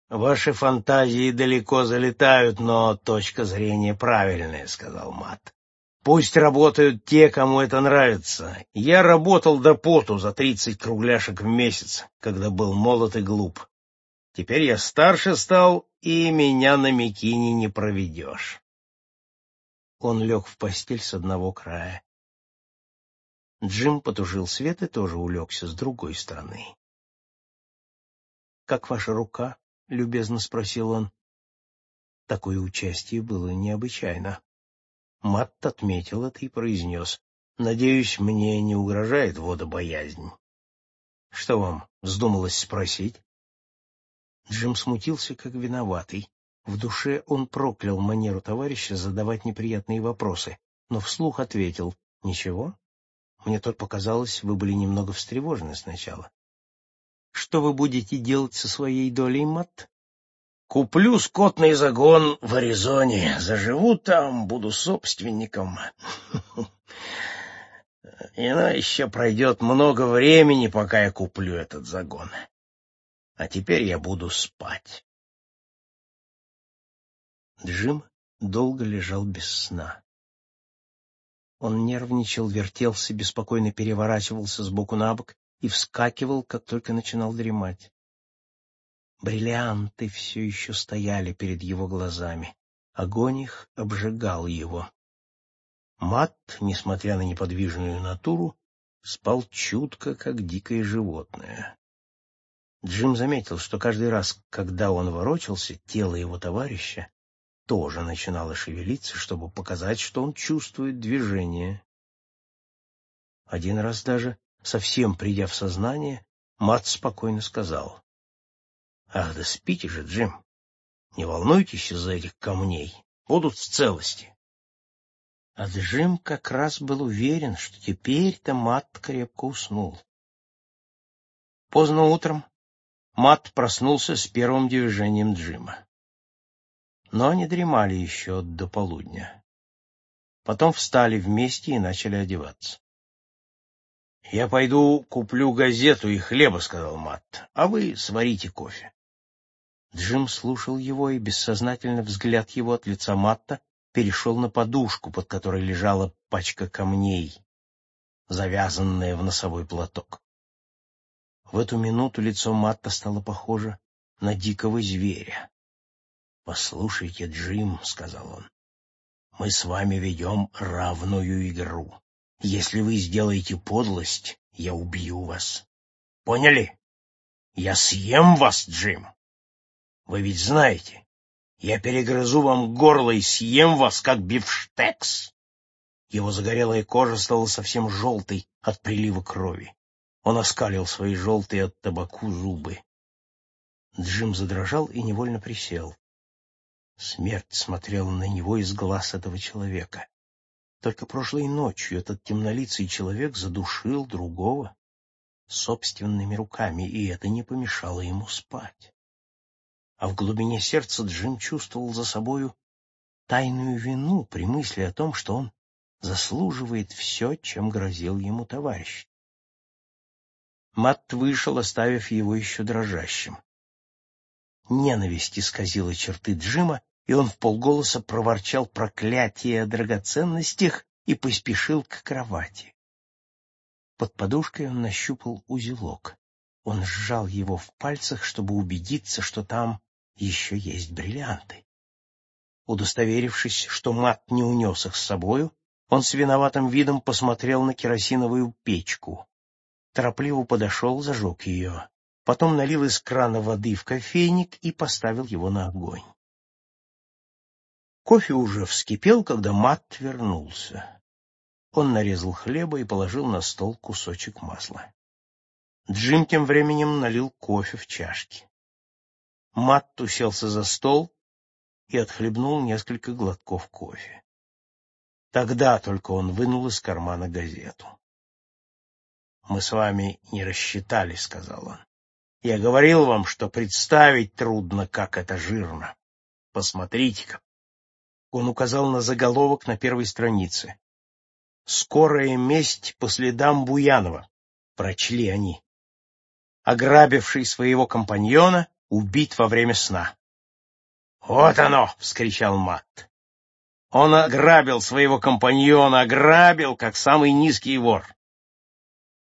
Ваши фантазии далеко залетают, но точка зрения правильная, — сказал Мат. Пусть работают те, кому это нравится. Я работал до поту за 30 кругляшек в месяц, когда был молод и глуп. Теперь я старше стал, и меня на Микине не проведешь. Он лег в постель с одного края. Джим потушил свет и тоже улегся с другой стороны. — Как ваша рука? — любезно спросил он. Такое участие было необычайно. Матт отметил это и произнес: «Надеюсь, мне не угрожает водобоязнь». «Что вам вздумалось спросить?» Джим смутился, как виноватый. В душе он проклял манеру товарища задавать неприятные вопросы, но вслух ответил: «Ничего. Мне только показалось, вы были немного встревожены сначала. Что вы будете делать со своей долей, Матт?» «Куплю скотный загон в Аризоне, заживу там, буду собственником. Но еще пройдет много времени, пока я куплю этот загон. А теперь я буду спать». Джим долго лежал без сна. Он нервничал, вертелся, беспокойно переворачивался с боку на бок и вскакивал, как только начинал дремать. Бриллианты все еще стояли перед его глазами. Огонь их обжигал его. Матт, несмотря на неподвижную натуру, спал чутко, как дикое животное. Джим заметил, что каждый раз, когда он ворочался, тело его товарища тоже начинало шевелиться, чтобы показать, что он чувствует движение. Один раз даже, совсем придя в сознание, Матт спокойно сказал: «Ах, да спите же, Джим, не волнуйтесь из-за этих камней, будут в целости». А Джим как раз был уверен, что теперь-то Матт крепко уснул. Поздно утром Матт проснулся с первым движением Джима. Но они дремали еще до полудня. Потом встали вместе и начали одеваться. «Я пойду куплю газету и хлеба», — сказал Матт, — «а вы сварите кофе». Джим слушал его, и бессознательно взгляд его от лица Матта перешел на подушку, под которой лежала пачка камней, завязанная в носовой платок. В эту минуту лицо Матта стало похоже на дикого зверя. «Послушайте, Джим», — сказал он, — «мы с вами ведем равную игру. Если вы сделаете подлость, я убью вас. Поняли? Я съем вас, Джим. Вы ведь знаете, я перегрызу вам горло и съем вас, как бифштекс». Его загорелая кожа стала совсем желтой от прилива крови. Он оскалил свои желтые от табаку зубы. Джим задрожал и невольно присел. Смерть смотрела на него из глаз этого человека. Только прошлой ночью этот темнолицый человек задушил другого собственными руками, и это не помешало ему спать. А в глубине сердца Джим чувствовал за собою тайную вину при мысли о том, что он заслуживает все, чем грозил ему товарищ. Матт вышел, оставив его еще дрожащим. Ненависть исказила черты Джима, и он вполголоса проворчал проклятие о драгоценностях и поспешил к кровати. Под подушкой он нащупал узелок. Он сжал его в пальцах, чтобы убедиться, что там еще есть бриллианты. Удостоверившись, что Матт не унес их с собою, он с виноватым видом посмотрел на керосиновую печку. Торопливо подошел, зажег ее. Потом налил из крана воды в кофейник и поставил его на огонь. Кофе уже вскипел, когда Матт вернулся. Он нарезал хлеба и положил на стол кусочек масла. Джим тем временем налил кофе в чашки. Матт уселся за стол и отхлебнул несколько глотков кофе. Тогда только он вынул из кармана газету. «Мы с вами не рассчитали», — сказал он. «Я говорил вам, что представить трудно, как это жирно. Посмотрите-ка». Он указал на заголовок на первой странице. «Скорая месть по следам Буянова», — прочли они. Ограбивший своего компаньона убит во время сна. «Вот оно!» — вскричал Матт. «Он ограбил своего компаньона, ограбил, как самый низкий вор.